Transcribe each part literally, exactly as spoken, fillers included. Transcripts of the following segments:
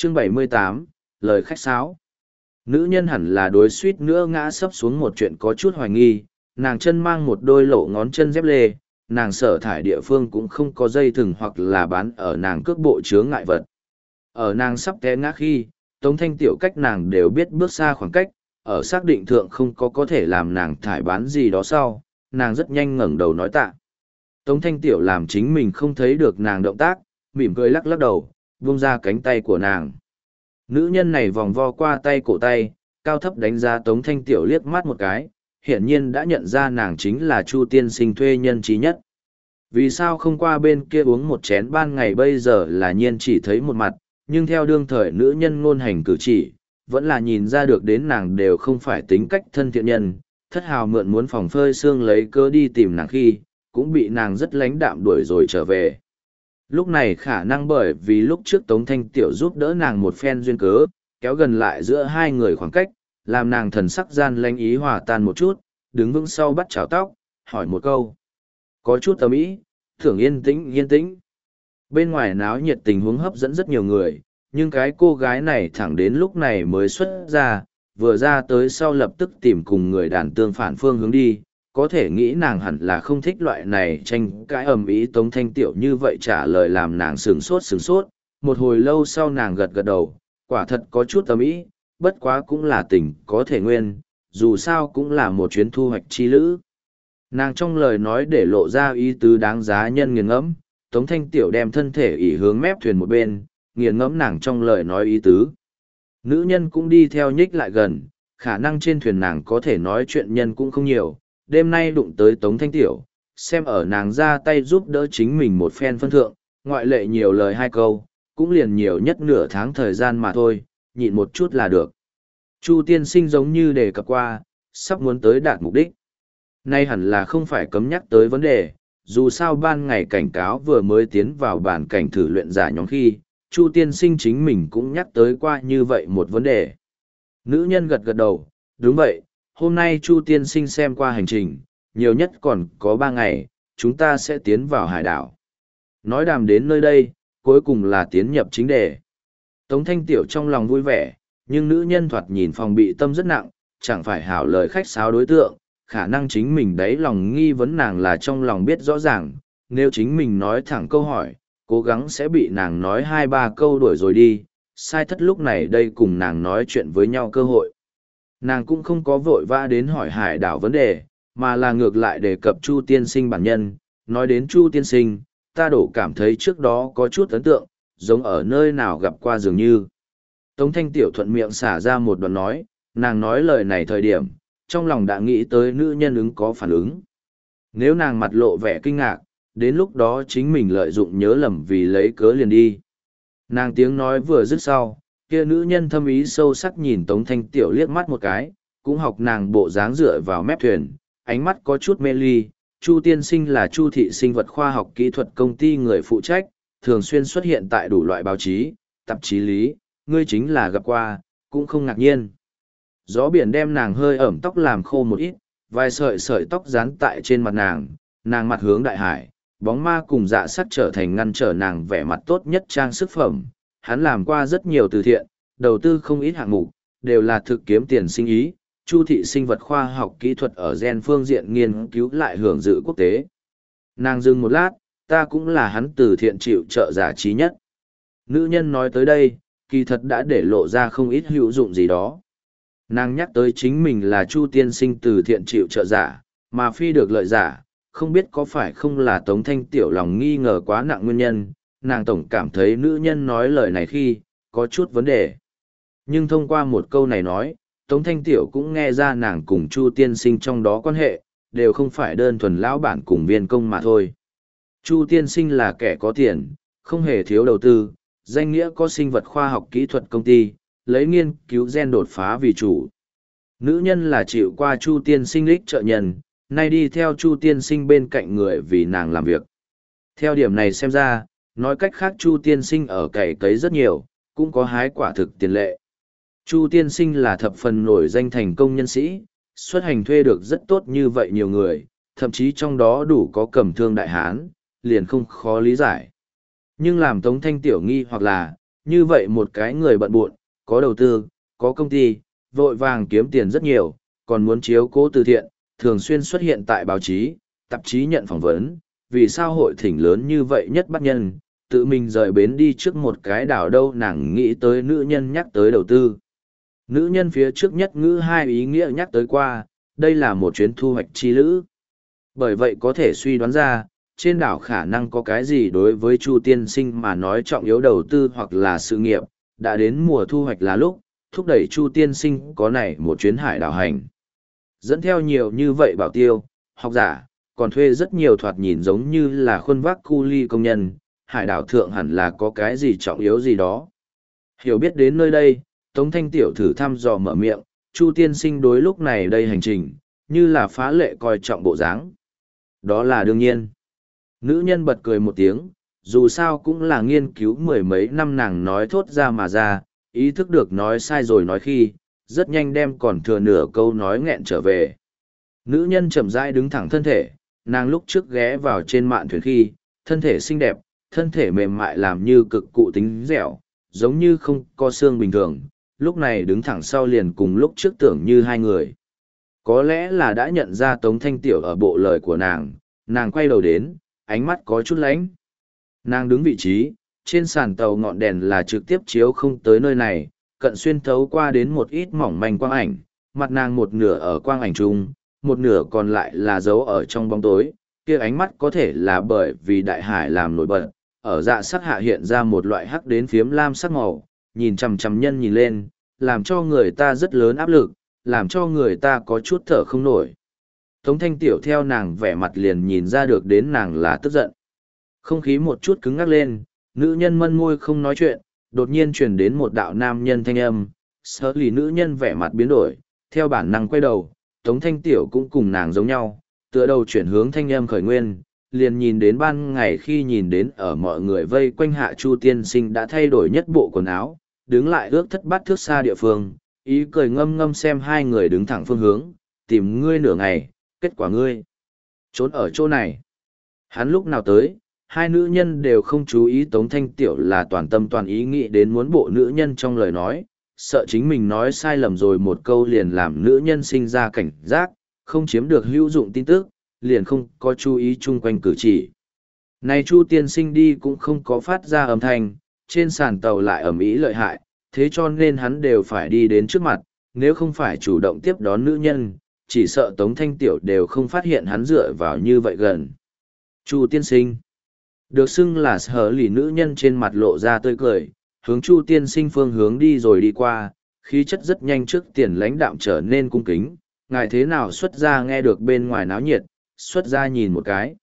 Chương bảy mươi tám, lời khách sáo. Nữ nhân hẳn là đối suýt nữa ngã sấp xuống một chuyện có chút hoài nghi, nàng chân mang một đôi lộ ngón chân dép lê, nàng sở thải địa phương cũng không có dây thừng hoặc là bán ở nàng cước bộ chướng ngại vật. Ở nàng sắp té ngã khi, Tống Thanh Tiểu cách nàng đều biết bước xa khoảng cách, ở xác định thượng không có có thể làm nàng thải bán gì đó sau, nàng rất nhanh ngẩng đầu nói tạ. Tống Thanh Tiểu làm chính mình không thấy được nàng động tác, mỉm cười lắc lắc đầu, buông ra cánh tay của nàng. Nữ nhân này vòng vo qua tay cổ tay, cao thấp đánh giá Tống Thanh Tiểu liếc mắt một cái, hiển nhiên đã nhận ra nàng chính là Chu tiên sinh thuê nhân trí nhất. Vì sao không qua bên kia uống một chén ban ngày bây giờ là nhiên chỉ thấy một mặt, nhưng theo đương thời nữ nhân ngôn hành cử chỉ, vẫn là nhìn ra được đến nàng đều không phải tính cách thân thiện nhân, thất hào mượn muốn phòng phơi xương lấy cớ đi tìm nàng khi, cũng bị nàng rất lánh đạm đuổi rồi trở về. Lúc này khả năng bởi vì lúc trước Tống Thanh Tiểu giúp đỡ nàng một phen duyên cớ, kéo gần lại giữa hai người khoảng cách, làm nàng thần sắc gian lanh ý hòa tan một chút, đứng vững sau bắt chảo tóc, hỏi một câu. Có chút tầm ý, thưởng yên tĩnh yên tĩnh. Bên ngoài náo nhiệt tình huống hấp dẫn rất nhiều người, nhưng cái cô gái này thẳng đến lúc này mới xuất ra, vừa ra tới sau lập tức tìm cùng người đàn tương phản phương hướng đi, có thể nghĩ nàng hẳn là không thích loại này tranh cãi ầm ĩ. Tống Thanh Tiểu như vậy trả lời làm nàng sửng sốt sửng sốt, một hồi lâu sau nàng gật gật đầu, quả thật có chút ầm ĩ, bất quá cũng là tình có thể nguyên, dù sao cũng là một chuyến thu hoạch chi lữ. Nàng trong lời nói để lộ ra ý tứ đáng giá nhân nghiền ngẫm, Tống Thanh Tiểu đem thân thể ỉ hướng mép thuyền một bên, nghiền ngẫm nàng trong lời nói ý tứ. Nữ nhân cũng đi theo nhích lại gần, khả năng trên thuyền nàng có thể nói chuyện nhân cũng không nhiều, đêm nay đụng tới Tống Thanh Tiểu, xem ở nàng ra tay giúp đỡ chính mình một phen phân thượng, ngoại lệ nhiều lời hai câu, cũng liền nhiều nhất nửa tháng thời gian mà thôi, nhịn một chút là được. Chu tiên sinh giống như đề cập qua, sắp muốn tới đạt mục đích. Nay hẳn là không phải cấm nhắc tới vấn đề, dù sao ban ngày cảnh cáo vừa mới tiến vào bản cảnh thử luyện giả nhóm khi, Chu tiên sinh chính mình cũng nhắc tới qua như vậy một vấn đề. Nữ nhân gật gật đầu, đúng vậy, hôm nay Chu tiên sinh xem qua hành trình, nhiều nhất còn có ba ngày, chúng ta sẽ tiến vào hải đảo. Nói đàm đến nơi đây, cuối cùng là tiến nhập chính đề. Tống Thanh Tiểu trong lòng vui vẻ, nhưng nữ nhân thoạt nhìn phòng bị tâm rất nặng, chẳng phải hảo lời khách sáo đối tượng, khả năng chính mình đấy lòng nghi vấn nàng là trong lòng biết rõ ràng, nếu chính mình nói thẳng câu hỏi, cố gắng sẽ bị nàng nói hai ba câu đuổi rồi đi, sai thất lúc này đây cùng nàng nói chuyện với nhau cơ hội. Nàng cũng không có vội vã đến hỏi hải đảo vấn đề, mà là ngược lại đề cập Chu tiên sinh bản nhân, nói đến Chu tiên sinh, ta đổ cảm thấy trước đó có chút ấn tượng, giống ở nơi nào gặp qua dường như. Tống Thanh Tiểu thuận miệng xả ra một đoạn nói, nàng nói lời này thời điểm, trong lòng đã nghĩ tới nữ nhân ứng có phản ứng. Nếu nàng mặt lộ vẻ kinh ngạc, đến lúc đó chính mình lợi dụng nhớ lầm vì lấy cớ liền đi. Nàng tiếng nói vừa dứt sau, kia nữ nhân thâm ý sâu sắc nhìn Tống Thanh Tiểu liếc mắt một cái, cũng học nàng bộ dáng dựa vào mép thuyền, ánh mắt có chút mê ly. Chu tiên sinh là Chu thị sinh vật khoa học kỹ thuật công ty người phụ trách, thường xuyên xuất hiện tại đủ loại báo chí, tạp chí lý, ngươi chính là gặp qua, cũng không ngạc nhiên. Gió biển đem nàng hơi ẩm tóc làm khô một ít, vài sợi sợi tóc dán tại trên mặt nàng, nàng mặt hướng đại hải, bóng ma cùng dạ sắc trở thành ngăn trở nàng vẻ mặt tốt nhất trang sức phẩm. Hắn làm qua rất nhiều từ thiện, đầu tư không ít hạng mục, đều là thực kiếm tiền sinh ý. Chu thị sinh vật khoa học kỹ thuật ở gen phương diện nghiên cứu lại hưởng dự quốc tế. Nàng dừng một lát, ta cũng là hắn từ thiện chịu trợ giả trí nhất. Nữ nhân nói tới đây, kỳ thật đã để lộ ra không ít hữu dụng gì đó. Nàng nhắc tới chính mình là Chu tiên sinh từ thiện chịu trợ giả, mà phi được lợi giả, không biết có phải không là Tống Thanh Tiểu lòng nghi ngờ quá nặng nguyên nhân, nàng tổng cảm thấy nữ nhân nói lời này khi, có chút vấn đề. Nhưng thông qua một câu này nói, Tống Thanh Tiểu cũng nghe ra nàng cùng Chu tiên sinh trong đó quan hệ, đều không phải đơn thuần lão bản cùng viên công mà thôi. Chu tiên sinh là kẻ có tiền, không hề thiếu đầu tư, danh nghĩa có sinh vật khoa học kỹ thuật công ty, lấy nghiên cứu gen đột phá vì chủ. Nữ nhân là chịu qua Chu tiên sinh lích trợ nhân, nay đi theo Chu tiên sinh bên cạnh người vì nàng làm việc. Theo điểm này xem ra, nói cách khác Chu tiên sinh ở cày cấy rất nhiều, cũng có hái quả thực tiền lệ. Chu tiên sinh là thập phần nổi danh thành công nhân sĩ, xuất hành thuê được rất tốt như vậy nhiều người, thậm chí trong đó đủ có cầm thương đại hán, liền không khó lý giải. Nhưng làm Tống Thanh Tiểu nghi hoặc là, như vậy một cái người bận rộn, có đầu tư, có công ty, vội vàng kiếm tiền rất nhiều, còn muốn chiếu cố từ thiện, thường xuyên xuất hiện tại báo chí, tạp chí nhận phỏng vấn, vì sao hội thỉnh lớn như vậy nhất bắt nhân, tự mình rời bến đi trước một cái đảo đâu nàng nghĩ tới nữ nhân nhắc tới đầu tư. Nữ nhân phía trước nhất ngữ hai ý nghĩa nhắc tới qua, đây là một chuyến thu hoạch chi lữ. Bởi vậy có thể suy đoán ra, trên đảo khả năng có cái gì đối với Chu tiên sinh mà nói trọng yếu đầu tư hoặc là sự nghiệp, đã đến mùa thu hoạch là lúc, thúc đẩy Chu tiên sinh có này một chuyến hải đảo hành. Dẫn theo nhiều như vậy bảo tiêu, học giả, còn thuê rất nhiều thoạt nhìn giống như là khuôn vác cu ly công nhân, hải đảo thượng hẳn là có cái gì trọng yếu gì đó. Hiểu biết đến nơi đây, Tống Thanh Tiểu thử thăm dò mở miệng, Chu tiên sinh đối lúc này đây hành trình, như là phá lệ coi trọng bộ dáng. Đó là đương nhiên. Nữ nhân bật cười một tiếng, dù sao cũng là nghiên cứu mười mấy năm nàng nói thốt ra mà ra, ý thức được nói sai rồi nói khi, rất nhanh đem còn thừa nửa câu nói nghẹn trở về. Nữ nhân chậm rãi đứng thẳng thân thể, nàng lúc trước ghé vào trên mạn thuyền khi, thân thể xinh đẹp, thân thể mềm mại làm như cực cụ tính dẻo, giống như không có xương bình thường, lúc này đứng thẳng sau liền cùng lúc trước tưởng như hai người. Có lẽ là đã nhận ra Tống Thanh Tiểu ở bộ lời của nàng, nàng quay đầu đến, ánh mắt có chút lánh. Nàng đứng vị trí, trên sàn tàu ngọn đèn là trực tiếp chiếu không tới nơi này, cận xuyên thấu qua đến một ít mỏng manh quang ảnh, mặt nàng một nửa ở quang ảnh chung, một nửa còn lại là giấu ở trong bóng tối, kia ánh mắt có thể là bởi vì đại hải làm nổi bật, ở dạ sắc hạ hiện ra một loại hắc đến phiếm lam sắc màu, nhìn chằm chằm nhân nhìn lên, làm cho người ta rất lớn áp lực, làm cho người ta có chút thở không nổi. Tống Thanh Tiểu theo nàng vẻ mặt liền nhìn ra được đến nàng là tức giận. Không khí một chút cứng ngắc lên, nữ nhân mân môi không nói chuyện, đột nhiên truyền đến một đạo nam nhân thanh âm, sở lì nữ nhân vẻ mặt biến đổi, theo bản năng quay đầu, Tống Thanh Tiểu cũng cùng nàng giống nhau, tựa đầu chuyển hướng thanh âm khởi nguyên, liền nhìn đến ban ngày khi nhìn đến ở mọi người vây quanh hạ Chu tiên sinh đã thay đổi nhất bộ quần áo, đứng lại ước thất bát thước xa địa phương, ý cười ngâm ngâm xem hai người đứng thẳng phương hướng, tìm ngươi nửa ngày, kết quả ngươi trốn ở chỗ này. Hắn lúc nào tới, hai nữ nhân đều không chú ý Tống Thanh Tiểu là toàn tâm toàn ý nghĩ đến muốn bộ nữ nhân trong lời nói, sợ chính mình nói sai lầm rồi một câu liền làm nữ nhân sinh ra cảnh giác, không chiếm được hữu dụng tin tức, liền không có chú ý chung quanh cử chỉ. Này Chu tiên sinh đi cũng không có phát ra âm thanh, trên sàn tàu lại ầm ĩ lợi hại, thế cho nên hắn đều phải đi đến trước mặt, nếu không phải chủ động tiếp đón nữ nhân, chỉ sợ Tống Thanh Tiểu đều không phát hiện hắn dựa vào như vậy gần. Chu tiên sinh được xưng là sở lì nữ nhân trên mặt lộ ra tươi cười, hướng Chu tiên sinh phương hướng đi rồi đi qua, khí chất rất nhanh trước tiền lãnh đạm trở nên cung kính, ngài thế nào xuất ra nghe được bên ngoài náo nhiệt, xuất ra nhìn một cái.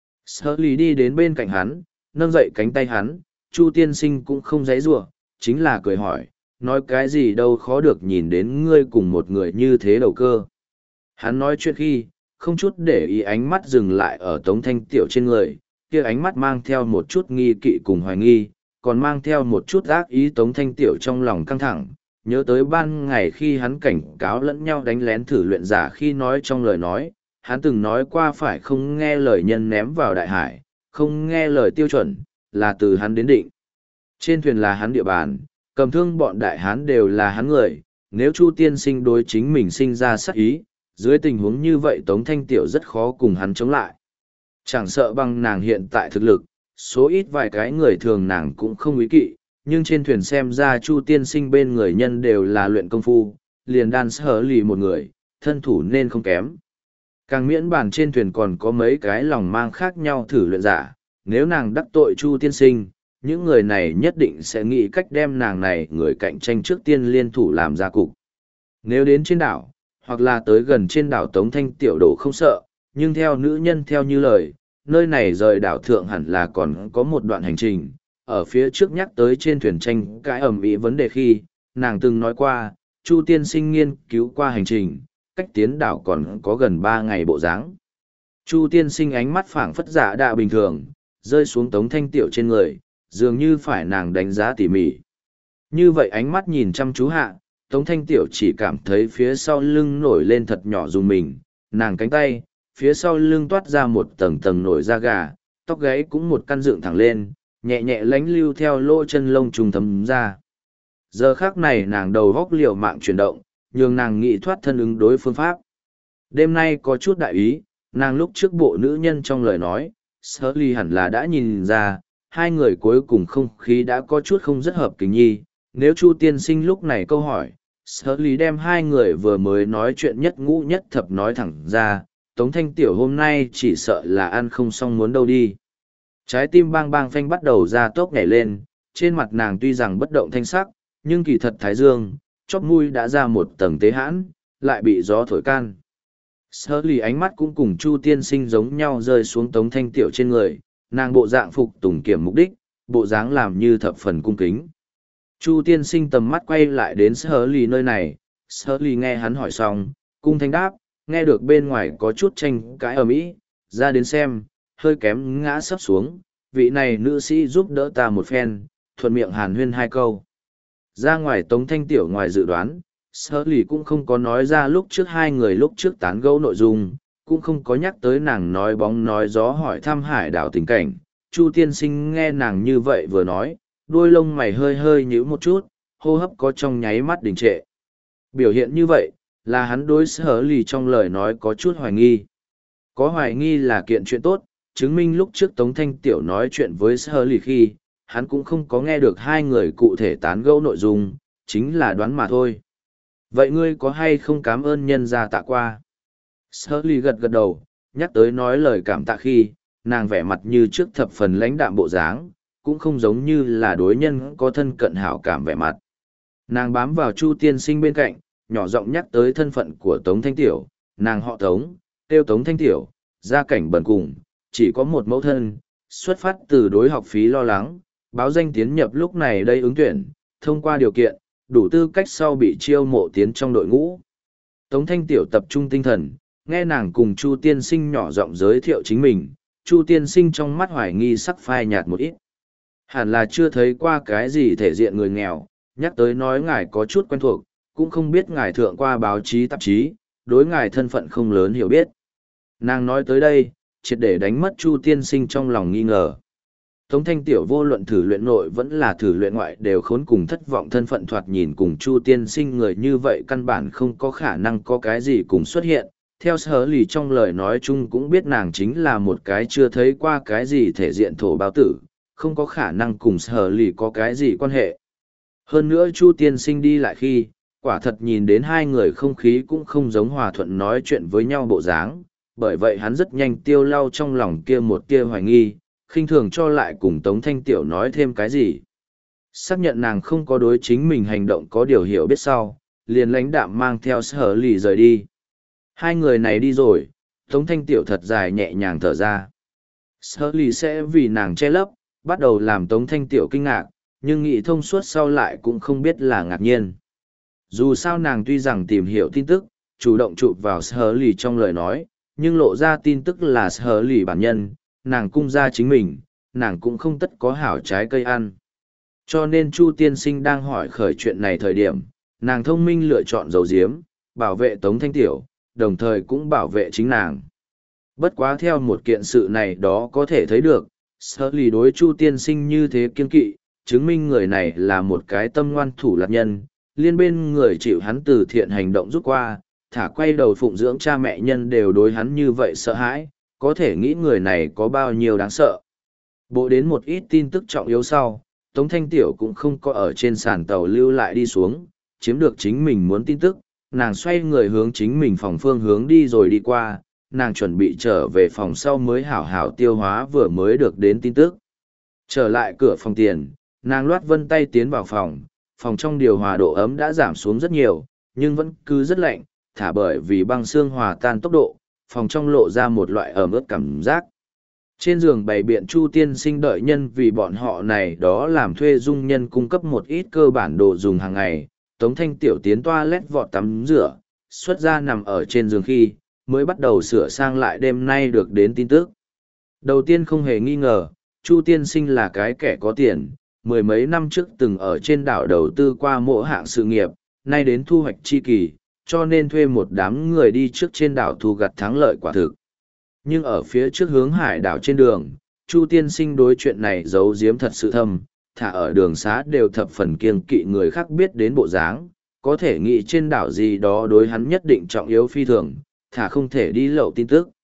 Sở lì đi đến bên cạnh hắn, nâng dậy cánh tay hắn, Chu tiên sinh cũng không giãy giụa, chính là cười hỏi, nói cái gì đâu khó được nhìn đến ngươi cùng một người như thế đầu cơ. Hắn nói chuyện khi, không chút để ý ánh mắt dừng lại ở Tống Thanh Tiểu trên người, kia ánh mắt mang theo một chút nghi kỵ cùng hoài nghi, còn mang theo một chút ác ý. Tống Thanh Tiểu trong lòng căng thẳng, nhớ tới ban ngày khi hắn cảnh cáo lẫn nhau đánh lén thử luyện giả khi nói trong lời nói, hắn từng nói qua phải không nghe lời nhân ném vào đại hải, không nghe lời tiêu chuẩn, là từ hắn đến định. Trên thuyền là hắn địa bàn, cầm thương bọn đại hán đều là hắn người, nếu Chu tiên sinh đối chính mình sinh ra sát ý, dưới tình huống như vậy Tống Thanh Tiểu rất khó cùng hắn chống lại. Chẳng sợ bằng nàng hiện tại thực lực, số ít vài cái người thường nàng cũng không ý kỵ, nhưng trên thuyền xem ra Chu tiên sinh bên người nhân đều là luyện công phu, liền đan sở lì một người, thân thủ nên không kém. Càng miễn bàn trên thuyền còn có mấy cái lòng mang khác nhau thử luyện giả, nếu nàng đắc tội Chu tiên sinh, những người này nhất định sẽ nghĩ cách đem nàng này người cạnh tranh trước tiên liên thủ làm ra cục. Nếu đến trên đảo, hoặc là tới gần trên đảo Tống Thanh Tiểu đồ không sợ, nhưng theo nữ nhân theo như lời, nơi này rời đảo thượng hẳn là còn có một đoạn hành trình. Ở phía trước nhắc tới trên thuyền tranh cái ầm ĩ vấn đề khi, nàng từng nói qua, Chu tiên sinh nghiên cứu qua hành trình, cách tiến đảo còn có gần ba ngày bộ dáng. Chu tiên sinh ánh mắt phảng phất giả đạ bình thường, rơi xuống Tống Thanh Tiểu trên người, dường như phải nàng đánh giá tỉ mỉ. Như vậy ánh mắt nhìn chăm chú hạ, Tống Thanh Tiểu chỉ cảm thấy phía sau lưng nổi lên thật nhỏ dùng mình, nàng cánh tay, phía sau lưng toát ra một tầng tầng nổi da gà, tóc gáy cũng một căn dựng thẳng lên, nhẹ nhẹ lánh lưu theo lỗ chân lông trùng thấm ra. Giờ khác này nàng đầu góc liều mạng chuyển động, nhường nàng nghĩ thoát thân ứng đối phương pháp. Đêm nay có chút đại ý, nàng lúc trước bộ nữ nhân trong lời nói, Shirley hẳn là đã nhìn ra, hai người cuối cùng không khí đã có chút không rất hợp kính nhi. Nếu Chu tiên sinh lúc này câu hỏi, Shirley đem hai người vừa mới nói chuyện nhất ngũ nhất thập nói thẳng ra, Tống Thanh Tiểu hôm nay chỉ sợ là ăn không xong muốn đâu đi. Trái tim bang bang phanh bắt đầu ra tốc nhảy lên, trên mặt nàng tuy rằng bất động thanh sắc, nhưng kỳ thật thái dương, chóp mũi đã ra một tầng tế hãn, lại bị gió thổi can. Shirley ánh mắt cũng cùng Chu tiên sinh giống nhau rơi xuống Tống Thanh Tiểu trên người, nàng bộ dạng phục tùng kiểm mục đích, bộ dáng làm như thập phần cung kính. Chu tiên sinh tầm mắt quay lại đến Shirley nơi này, Shirley nghe hắn hỏi xong, cung thanh đáp, nghe được bên ngoài có chút tranh cãi ầm ĩ, ra đến xem, hơi kém ngã sấp xuống, vị này nữ sĩ giúp đỡ ta một phen, thuận miệng hàn huyên hai câu. Ra ngoài Tống Thanh Tiểu ngoài dự đoán, Shirley cũng không có nói ra lúc trước hai người lúc trước tán gẫu nội dung, cũng không có nhắc tới nàng nói bóng nói gió hỏi thăm hải đảo tình cảnh. Chu tiên sinh nghe nàng như vậy vừa nói, đôi lông mày hơi hơi nhíu một chút, hô hấp có trong nháy mắt đình trệ. Biểu hiện như vậy, là hắn đối Shirley trong lời nói có chút hoài nghi. Có hoài nghi là kiện chuyện tốt, chứng minh lúc trước Tống Thanh Tiểu nói chuyện với Shirley khi, hắn cũng không có nghe được hai người cụ thể tán gẫu nội dung, chính là đoán mà thôi. Vậy ngươi có hay không cảm ơn nhân gia tạ qua? Shirley gật gật đầu, nhắc tới nói lời cảm tạ khi, nàng vẻ mặt như trước thập phần lãnh đạm bộ dáng, cũng không giống như là đối nhân có thân cận hảo cảm vẻ mặt. Nàng bám vào Chu tiên sinh bên cạnh, nhỏ giọng nhắc tới thân phận của Tống Thanh Tiểu, nàng họ Tống, tiêu Tống Thanh Tiểu, gia cảnh bần cùng, chỉ có một mẫu thân, xuất phát từ đối học phí lo lắng, báo danh tiến nhập lúc này đây ứng tuyển, thông qua điều kiện, đủ tư cách sau bị chiêu mộ tiến trong đội ngũ. Tống Thanh Tiểu tập trung tinh thần, nghe nàng cùng Chu tiên sinh nhỏ giọng giới thiệu chính mình, Chu tiên sinh trong mắt hoài nghi sắc phai nhạt một ít. Hẳn là chưa thấy qua cái gì thể diện người nghèo, nhắc tới nói ngài có chút quen thuộc, cũng không biết ngài thượng qua báo chí tạp chí, đối ngài thân phận không lớn hiểu biết. Nàng nói tới đây, triệt để đánh mất Chu tiên sinh trong lòng nghi ngờ. Tống Thanh Tiểu vô luận thử luyện nội vẫn là thử luyện ngoại đều khốn cùng thất vọng thân phận thoạt nhìn cùng Chu tiên sinh người như vậy căn bản không có khả năng có cái gì cùng xuất hiện. Theo Shirley trong lời nói chung cũng biết nàng chính là một cái chưa thấy qua cái gì thể diện thổ báo tử, không có khả năng cùng Shirley có cái gì quan hệ. Hơn nữa Chu tiên sinh đi lại khi, quả thật nhìn đến hai người không khí cũng không giống hòa thuận nói chuyện với nhau bộ dáng, bởi vậy hắn rất nhanh tiêu lau trong lòng kia một tia hoài nghi, khinh thường cho lại cùng Tống Thanh Tiểu nói thêm cái gì. Xác nhận nàng không có đối chính mình hành động có điều hiểu biết sau, liền lãnh đạm mang theo Shirley rời đi. Hai người này đi rồi, Tống Thanh Tiểu thật dài nhẹ nhàng thở ra. Shirley sẽ vì nàng che lấp, bắt đầu làm Tống Thanh Tiểu kinh ngạc, nhưng nghĩ thông suốt sau lại cũng không biết là ngạc nhiên. Dù sao nàng tuy rằng tìm hiểu tin tức, chủ động chụp vào Shirley trong lời nói, nhưng lộ ra tin tức là Shirley bản nhân, nàng cung ra chính mình, nàng cũng không tất có hảo trái cây ăn. Cho nên Chu tiên sinh đang hỏi khởi chuyện này thời điểm, nàng thông minh lựa chọn dầu diếm, bảo vệ Tống Thanh Tiểu, đồng thời cũng bảo vệ chính nàng. Bất quá theo một kiện sự này đó có thể thấy được, Shirley đối Chu tiên sinh như thế kiên kỵ, chứng minh người này là một cái tâm ngoan thủ lạt nhân, liên bên người chịu hắn từ thiện hành động rút qua, thả quay đầu phụng dưỡng cha mẹ nhân đều đối hắn như vậy sợ hãi, có thể nghĩ người này có bao nhiêu đáng sợ. Bộ đến một ít tin tức trọng yếu sau, Tống Thanh Tiểu cũng không có ở trên sàn tàu lưu lại đi xuống, chiếm được chính mình muốn tin tức, nàng xoay người hướng chính mình phòng phương hướng đi rồi đi qua, nàng chuẩn bị trở về phòng sau mới hảo hảo tiêu hóa vừa mới được đến tin tức. Trở lại cửa phòng tiền, nàng loát vân tay tiến vào phòng, phòng trong điều hòa độ ấm đã giảm xuống rất nhiều, nhưng vẫn cứ rất lạnh, thả bởi vì băng xương hòa tan tốc độ, phòng trong lộ ra một loại ẩm ướt cảm giác. Trên giường bày biện Chu tiên sinh đợi nhân vì bọn họ này đó làm thuê dung nhân cung cấp một ít cơ bản đồ dùng hàng ngày, Tống Thanh Tiểu tiến toilet vọt tắm rửa, xuất ra nằm ở trên giường khi, mới bắt đầu sửa sang lại đêm nay được đến tin tức. Đầu tiên không hề nghi ngờ, Chu tiên sinh là cái kẻ có tiền, mười mấy năm trước từng ở trên đảo đầu tư qua mỗi hạng sự nghiệp, nay đến thu hoạch chi kỳ, cho nên thuê một đám người đi trước trên đảo thu gặt thắng lợi quả thực. Nhưng ở phía trước hướng hải đảo trên đường, Chu tiên sinh đối chuyện này giấu giếm thật sự thâm, thả ở đường xá đều thập phần kiêng kỵ người khác biết đến bộ dáng, có thể nghĩ trên đảo gì đó đối hắn nhất định trọng yếu phi thường, thả không thể đi lậu tin tức.